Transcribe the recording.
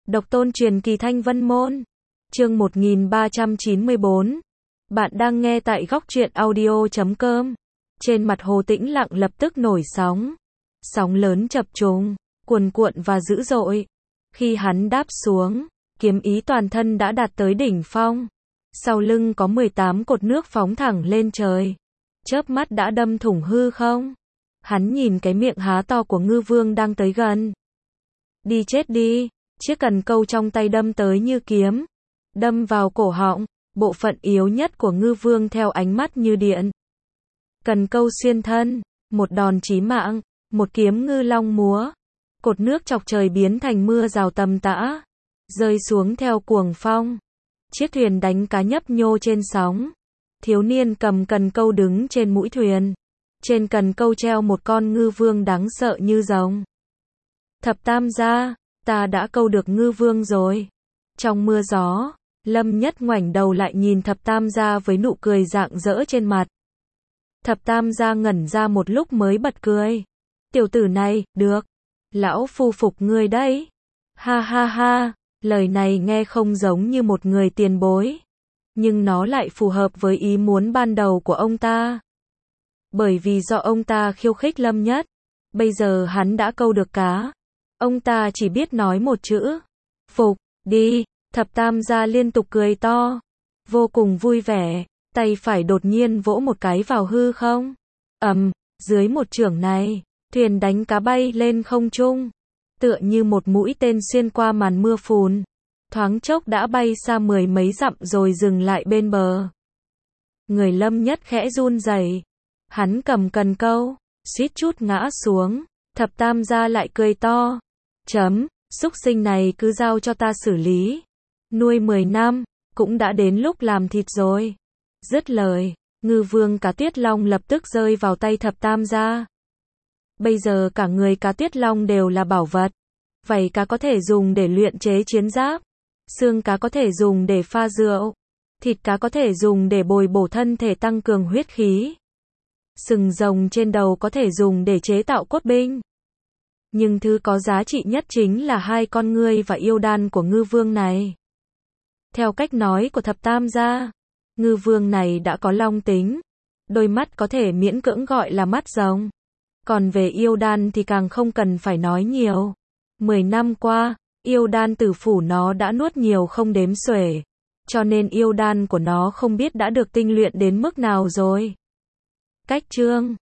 Độc tôn truyền kỳ Thanh Vân Môn. Chương 1394. Bạn đang nghe tại góc truyện audio.com. Trên mặt Hồ Tĩnh Lặng lập tức nổi sóng. Sóng lớn chập trùng, cuồn cuộn và dữ dội. Khi hắn đáp xuống, kiếm ý toàn thân đã đạt tới đỉnh phong. Sau lưng có 18 cột nước phóng thẳng lên trời. Chớp mắt đã đâm thủng hư không. Hắn nhìn cái miệng há to của Ngư Vương đang tới gần. Đi chết đi. Chiếc cần câu trong tay đâm tới như kiếm. Đâm vào cổ họng, bộ phận yếu nhất của Ngư Vương theo ánh mắt như điện. Cần câu xuyên thân, một đòn chí mạng, một kiếm ngư long múa. Cột nước chọc trời biến thành mưa rào tầm tã, rơi xuống theo cuồng phong. Chiếc thuyền đánh cá nhấp nhô trên sóng. Thiếu niên cầm cần câu đứng trên mũi thuyền. Trên cần câu treo một con ngư vương đáng sợ như rồng. Thập tam gia, ta đã câu được ngư vương rồi. Trong mưa gió, Lâm Nhất ngoảnh đầu lại nhìn thập tam gia với nụ cười rạng rỡ trên mặt. Thập tam gia ngẩn ra một lúc mới bật cười. Tiểu tử này, được. Lão phu phục ngươi đấy. Ha ha ha, lời này nghe không giống như một người tiền bối. Nhưng nó lại phù hợp với ý muốn ban đầu của ông ta. Bởi vì do ông ta khiêu khích Lâm Nhất, bây giờ hắn đã câu được cá. Ông ta chỉ biết nói một chữ. Phục, đi. Thập tam gia liên tục cười to. Vô cùng vui vẻ. Tay phải đột nhiên vỗ một cái vào hư không. Dưới một chưởng này, thuyền đánh cá bay lên không trung. Tựa như một mũi tên xuyên qua màn mưa phùn. Thoáng chốc đã bay xa 10 mấy dặm rồi dừng lại bên bờ. Người Lâm Nhất khẽ run rẩy. Hắn cầm cần câu, suýt chút ngã xuống. Thập tam gia lại cười to. Xúc sinh này cứ giao cho ta xử lý. Nuôi 10 năm, cũng đã đến lúc làm thịt rồi. Dứt lời, Ngư Vương cá Tiết Long lập tức rơi vào tay thập tam gia. Bây giờ cả người cá Tiết Long đều là bảo vật. Vảy cá có thể dùng để luyện chế chiến giáp. Xương cá có thể dùng để pha rượu. Thịt cá có thể dùng để bồi bổ thân thể tăng cường huyết khí. Sừng rồng trên đầu có thể dùng để chế tạo cốt binh. Nhưng thứ có giá trị nhất chính là hai con ngươi và yêu đan của Ngư Vương này. Theo cách nói của thập tam gia, Ngư Vương này đã có long tính. Đôi mắt có thể miễn cưỡng gọi là mắt rồng. Còn về yêu đan thì càng không cần phải nói nhiều. 10 năm qua, yêu đan tử phủ nó đã nuốt nhiều không đếm xuể. Cho nên yêu đan của nó không biết đã được tinh luyện đến mức nào rồi. Cách chương